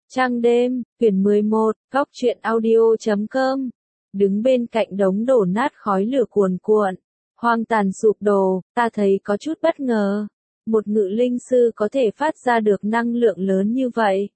Trăng đêm, quyển 11, góc truyện audio.com. Đứng bên cạnh đống đổ nát khói lửa cuồn cuộn, hoang tàn sụp đổ, ta thấy có chút bất ngờ. Một ngự linh sư có thể phát ra được năng lượng lớn như vậy.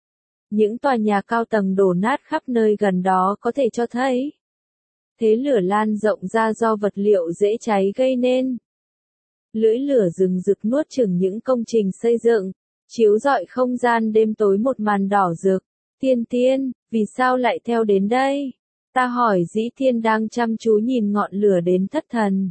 Những tòa nhà cao tầng đổ nát khắp nơi gần đó có thể cho thấy thế lửa lan rộng ra do vật liệu dễ cháy gây nên. Lưỡi lửa rừng rực nuốt chửng những công trình xây dựng, chiếu rọi không gian đêm tối một màn đỏ rực. Tiên tiên, vì sao lại theo đến đây? Ta hỏi Dĩ Thiên đang chăm chú nhìn ngọn lửa đến thất thần.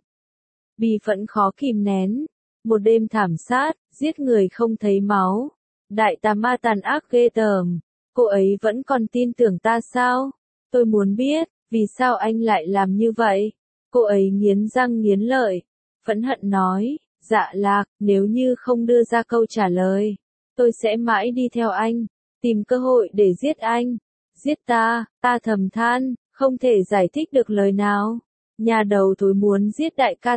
Bi phẫn khó kìm nén. Một đêm thảm sát, giết người không thấy máu. Đại tà ma tàn ác ghê tởm. Cô ấy vẫn còn tin tưởng ta sao? Tôi muốn biết, vì sao anh lại làm như vậy? Cô ấy nghiến răng nghiến lợi. Phẫn hận nói, Dạ Lạc, nếu như không đưa ra câu trả lời, tôi sẽ mãi đi theo anh, tìm cơ hội để giết anh. Giết ta, ta thầm than, không thể giải thích được lời nào. Nhà đầu thối muốn giết đại ca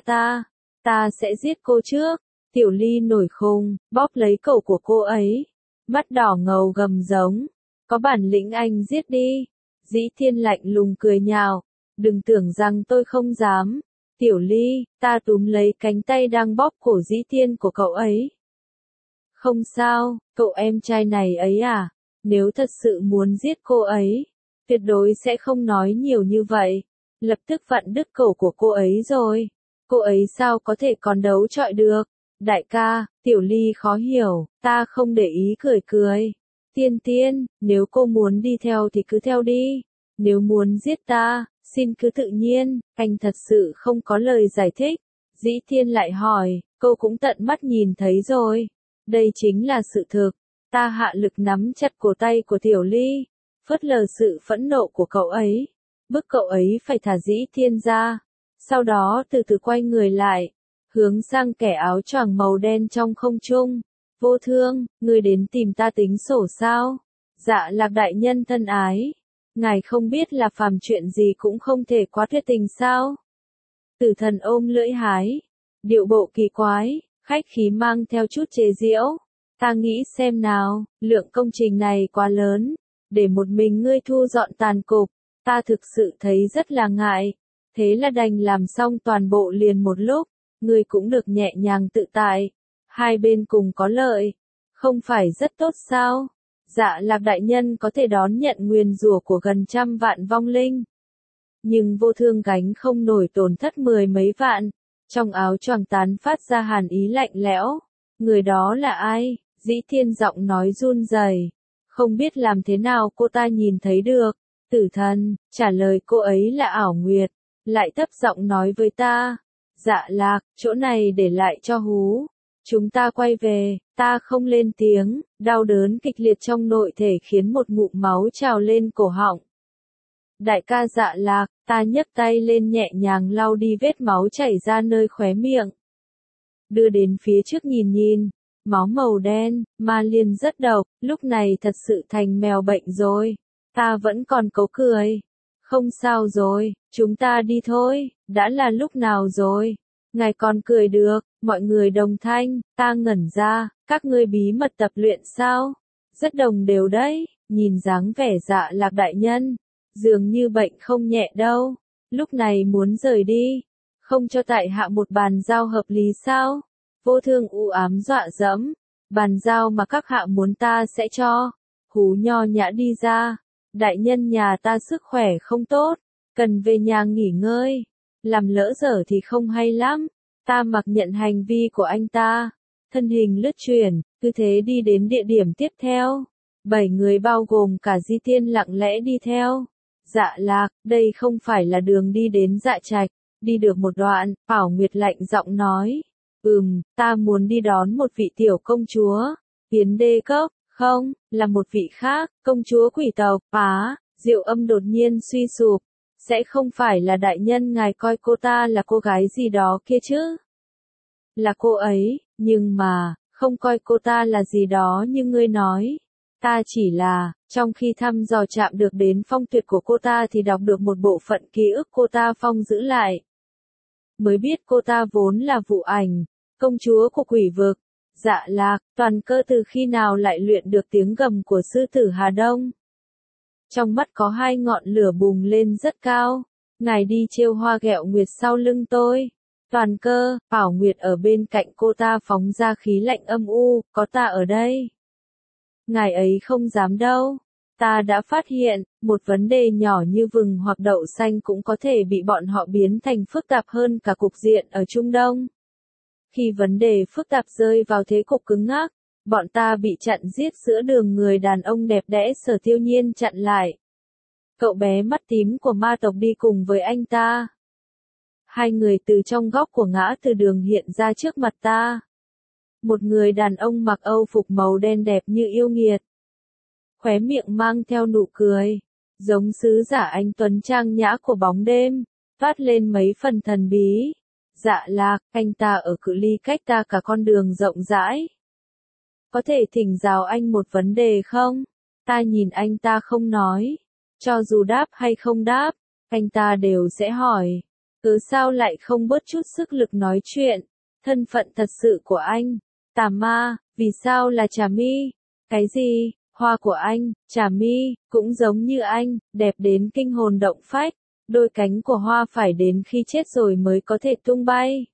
ta sẽ giết cô trước. Tiểu Ly nổi khùng, bóp lấy cổ của cô ấy. Mắt đỏ ngầu gầm giống, có bản lĩnh anh giết đi. Dĩ Thiên lạnh lùng cười nhạo, đừng tưởng rằng tôi không dám. Tiểu Ly, ta túm lấy cánh tay đang bóp cổ Dĩ Thiên của cậu ấy. Không sao, cậu em trai này ấy à, nếu thật sự muốn giết cô ấy, tuyệt đối sẽ không nói nhiều như vậy. Lập tức vặn đứt cổ của cô ấy rồi. Cô ấy sao có thể còn đấu chọi được? Đại ca, Tiểu Ly khó hiểu, ta không để ý cười cười. Tiên tiên, nếu cô muốn đi theo thì cứ theo đi. Nếu muốn giết ta, xin cứ tự nhiên. Anh thật sự không có lời giải thích. Dĩ Thiên lại hỏi, cô cũng tận mắt nhìn thấy rồi. Đây chính là sự thực. Ta hạ lực nắm chặt cổ tay của Tiểu Ly, phớt lờ sự phẫn nộ của cậu ấy, bức cậu ấy phải thả Dĩ Thiên ra. Sau đó từ từ quay người lại, hướng sang kẻ áo choàng màu đen trong không trung. Vô Thương, ngươi đến tìm ta tính sổ sao? Dạ Lạc đại nhân thân ái, ngài không biết là phàm chuyện gì cũng không thể quá tuyệt tình sao? Tử Thần ôm lưỡi hái, điệu bộ kỳ quái, khách khí mang theo chút chế giễu. Ta nghĩ xem nào, lượng công trình này quá lớn, để một mình ngươi thu dọn tàn cục, ta thực sự thấy rất là ngại. Thế là đành làm xong toàn bộ liền một lúc, ngươi cũng được nhẹ nhàng tự tại, hai bên cùng có lợi, không phải rất tốt sao? Dạ Lạc đại nhân có thể đón nhận nguyền rủa của gần 100 vạn vong linh, nhưng Vô Thương gánh không nổi tổn thất 10 mấy vạn. Trong áo choàng tán phát ra hàn ý lạnh lẽo. Người đó là ai? Dĩ Thiên giọng nói run rẩy. Không biết làm thế nào cô ta nhìn thấy được. Tử Thần trả lời cô ấy là Ảo Nguyệt, lại thấp giọng nói với ta, Dạ Lạc, chỗ này để lại cho Hú. Chúng ta quay về. Ta không lên tiếng, đau đớn kịch liệt trong nội thể khiến một ngụm máu trào lên cổ họng. Đại ca Dạ Lạc, ta nhấc tay lên nhẹ nhàng lau đi vết máu chảy ra nơi khóe miệng. Đưa đến phía trước nhìn nhìn, máu màu đen, ma liên rất độc, lúc này thật sự thành mèo bệnh rồi. Ta vẫn còn cố cười. Không sao rồi, chúng ta đi thôi, đã là lúc nào rồi? Ngài còn cười được, mọi người đồng thanh, ta ngẩn ra, các ngươi bí mật tập luyện sao? Rất đồng đều đấy, nhìn dáng vẻ Dạ Lạc đại nhân, dường như bệnh không nhẹ đâu. Lúc này muốn rời đi, không cho tại hạ một bàn giao hợp lý sao? Vô Thương u ám dọa dẫm, bàn giao mà các hạ muốn ta sẽ cho. Hú nho nhã đi ra, đại nhân nhà ta sức khỏe không tốt, cần về nhà nghỉ ngơi, làm lỡ dở thì không hay lắm. Ta mặc nhận hành vi của anh ta, thân hình lướt chuyển, cứ thế đi đến địa điểm tiếp theo. 7 người bao gồm cả Di Thiên lặng lẽ đi theo. Dạ Lạc, đây không phải là đường đi đến Dạ Trạch. Đi được một đoạn, Ảo Nguyệt lạnh giọng nói, ta muốn đi đón một vị tiểu công chúa, Tiến Đê Cốc, không, là một vị khác, công chúa quỷ tộc. Diệu Âm đột nhiên suy sụp, sẽ không phải là đại nhân ngài coi cô ta là cô gái gì đó kia chứ? Là cô ấy, nhưng mà, không coi cô ta là gì đó như ngươi nói. Ta chỉ là, trong khi thăm dò chạm được đến phong tuyệt của cô ta thì đọc được một bộ phận ký ức cô ta phong giữ lại. Mới biết cô ta vốn là Vụ Ảnh, công chúa của quỷ vực. Dạ Lạc, Toàn Cơ từ khi nào lại luyện được tiếng gầm của sư tử Hà Đông? Trong mắt có hai ngọn lửa bùng lên rất cao. Ngài đi trêu Hoa Ghẹo Nguyệt sau lưng tôi. Toàn Cơ, Bảo Nguyệt ở bên cạnh cô ta phóng ra khí lạnh âm u, có ta ở đây. Ngài ấy không dám đâu. Ta đã phát hiện, một vấn đề nhỏ như vừng hoặc đậu xanh cũng có thể bị bọn họ biến thành phức tạp hơn cả cục diện ở Trung Đông. Khi vấn đề phức tạp rơi vào thế cục cứng ngắc, bọn ta bị chặn giết giữa đường, người đàn ông đẹp đẽ Sở Tiêu Nhiên chặn lại. Cậu bé mắt tím của ma tộc đi cùng với anh ta. Hai người từ trong góc của ngã tư đường hiện ra trước mặt ta. Một người đàn ông mặc âu phục màu đen đẹp như yêu nghiệt. Khóe miệng mang theo nụ cười, giống sứ giả anh tuấn trang nhã của bóng đêm, toát lên mấy phần thần bí. Dạ Lạc, anh ta ở cự ly cách ta cả con đường rộng rãi. Có thể thỉnh giáo anh một vấn đề không? Ta nhìn anh ta không nói. Cho dù đáp hay không đáp, anh ta đều sẽ hỏi. Cớ sao lại không bớt chút sức lực nói chuyện? Thân phận thật sự của anh, Tà Ma, vì sao là Trà Mi? Cái gì? Hoa của anh, Trà Mi, cũng giống như anh, đẹp đến kinh hồn động phách. Đôi cánh của hoa phải đến khi chết rồi mới có thể tung bay.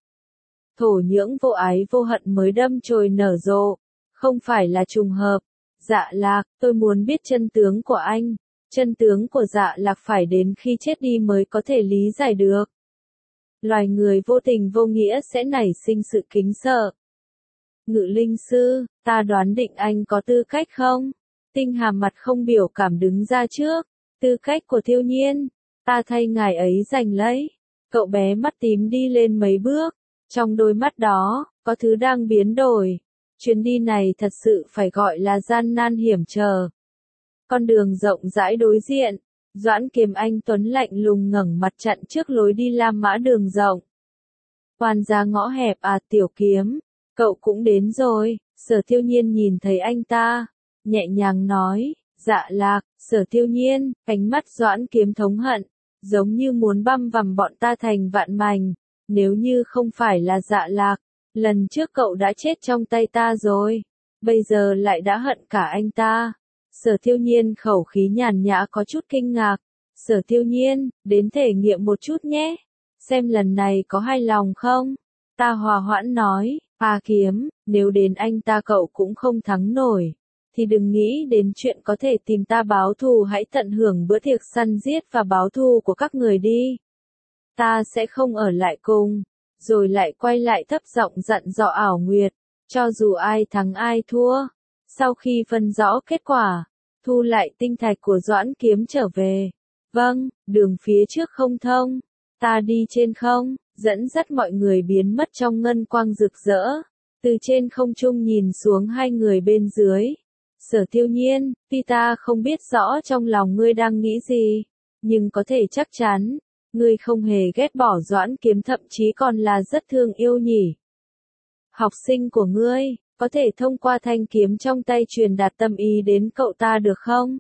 Thổ nhưỡng vô ái vô hận mới đâm chồi nở rộ. Không phải là trùng hợp. Dạ Lạc, tôi muốn biết chân tướng của anh. Chân tướng của Dạ Lạc phải đến khi chết đi mới có thể lý giải được. Loài người vô tình vô nghĩa sẽ nảy sinh sự kính sợ. Ngự linh sư, ta đoán định anh có tư cách không? Tinh Hàm mặt không biểu cảm đứng ra trước. Tư cách của Thiêu Nhiên, ta thay ngài ấy giành lấy. Cậu bé mắt tím đi lên mấy bước. Trong đôi mắt đó, có thứ đang biến đổi. Chuyến đi này thật sự phải gọi là gian nan hiểm trở. Con đường rộng rãi đối diện, Doãn Kiếm anh tuấn lạnh lùng ngẩng mặt chặn trước lối đi Lam Mã đường rộng. Hoàn ra ngõ hẹp à, Tiểu Kiếm, cậu cũng đến rồi. Sở Tiêu Nhiên nhìn thấy anh ta, nhẹ nhàng nói, Dạ Lạc. Sở Tiêu Nhiên, ánh mắt Doãn Kiếm thống hận, giống như muốn băm vằm bọn ta thành vạn mảnh. Nếu như không phải là Dạ Lạc, lần trước cậu đã chết trong tay ta rồi, bây giờ lại đã hận cả anh ta. Sở Tiêu Nhiên khẩu khí nhàn nhã có chút kinh ngạc. Sở Tiêu Nhiên, đến thể nghiệm một chút nhé. Xem lần này có hài lòng không? Ta hòa hoãn nói, Kiếm, nếu đến anh ta cậu cũng không thắng nổi, thì đừng nghĩ đến chuyện có thể tìm ta báo thù, hãy tận hưởng bữa tiệc săn giết và báo thù của các người đi. Ta sẽ không ở lại cùng. Rồi lại quay lại thấp giọng dặn dò Ảo Nguyệt, cho dù ai thắng ai thua, sau khi phân rõ kết quả, thu lại tinh thạch của Doãn Kiếm trở về. Vâng, đường phía trước không thông, ta đi trên không, dẫn dắt mọi người biến mất trong ngân quang rực rỡ. Từ trên không trung nhìn xuống hai người bên dưới. Sở Tiêu Nhiên, tuy ta không biết rõ trong lòng ngươi đang nghĩ gì, nhưng có thể chắc chắn, ngươi không hề ghét bỏ Doãn Kiếm, thậm chí còn là rất thương yêu nhỉ. Học sinh của ngươi, có thể thông qua thanh kiếm trong tay truyền đạt tâm ý đến cậu ta được không?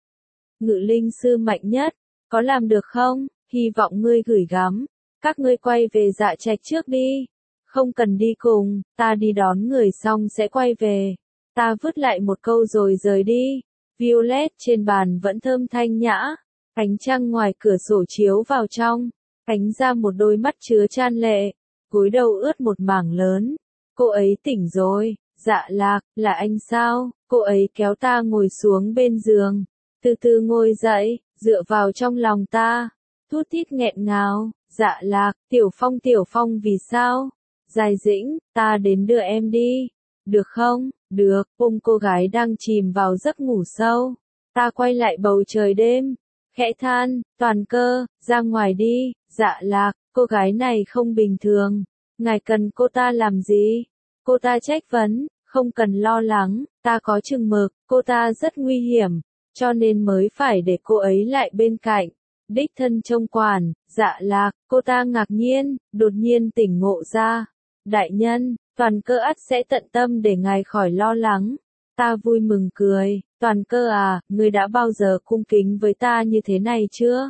Ngự linh sư mạnh nhất, có làm được không? Hy vọng ngươi gửi gắm. Các ngươi quay về Dạ Trạch trước đi. Không cần đi cùng, ta đi đón người xong sẽ quay về. Ta vứt lại một câu rồi rời đi. Violet trên bàn vẫn thơm thanh nhã. Ánh trăng ngoài cửa sổ chiếu vào trong, ánh ra một đôi mắt chứa chan lệ, gối đầu ướt một mảng lớn. Cô ấy tỉnh rồi. Dạ Lạc, là anh sao? Cô ấy kéo ta ngồi xuống bên giường, từ từ ngồi dậy, dựa vào trong lòng ta, thút thít nghẹn ngào. Dạ Lạc, Tiểu Phong vì sao? Dài Dĩnh, ta đến đưa em đi. Được không? Được. Ôm cô gái đang chìm vào giấc ngủ sâu. Ta quay lại bầu trời đêm, khẽ than, Toàn Cơ, ra ngoài đi. Dạ Lạc, cô gái này không bình thường. Ngài cần cô ta làm gì? Cô ta trách vấn, không cần lo lắng, ta có chừng mực, cô ta rất nguy hiểm, cho nên mới phải để cô ấy lại bên cạnh. Đích thân trông quản. Dạ Lạc, cô ta ngạc nhiên, đột nhiên tỉnh ngộ ra. Đại nhân, Toàn Cơ ắt sẽ tận tâm để ngài khỏi lo lắng. Ta vui mừng cười, Toàn Cơ à, ngươi đã bao giờ cung kính với ta như thế này chưa?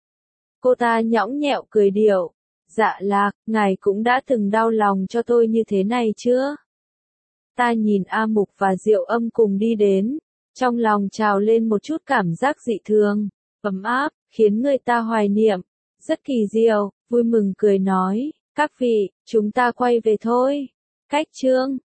Cô ta nhõng nhẽo cười điệu. Dạ Lạc, ngài cũng đã từng đau lòng cho tôi như thế này chưa? Ta nhìn A Mục và Diệu Âm cùng đi đến, trong lòng trào lên một chút cảm giác dị thường, ấm áp, khiến người ta hoài niệm, rất kỳ diệu, vui mừng cười nói, các vị, chúng ta quay về thôi. Cách chương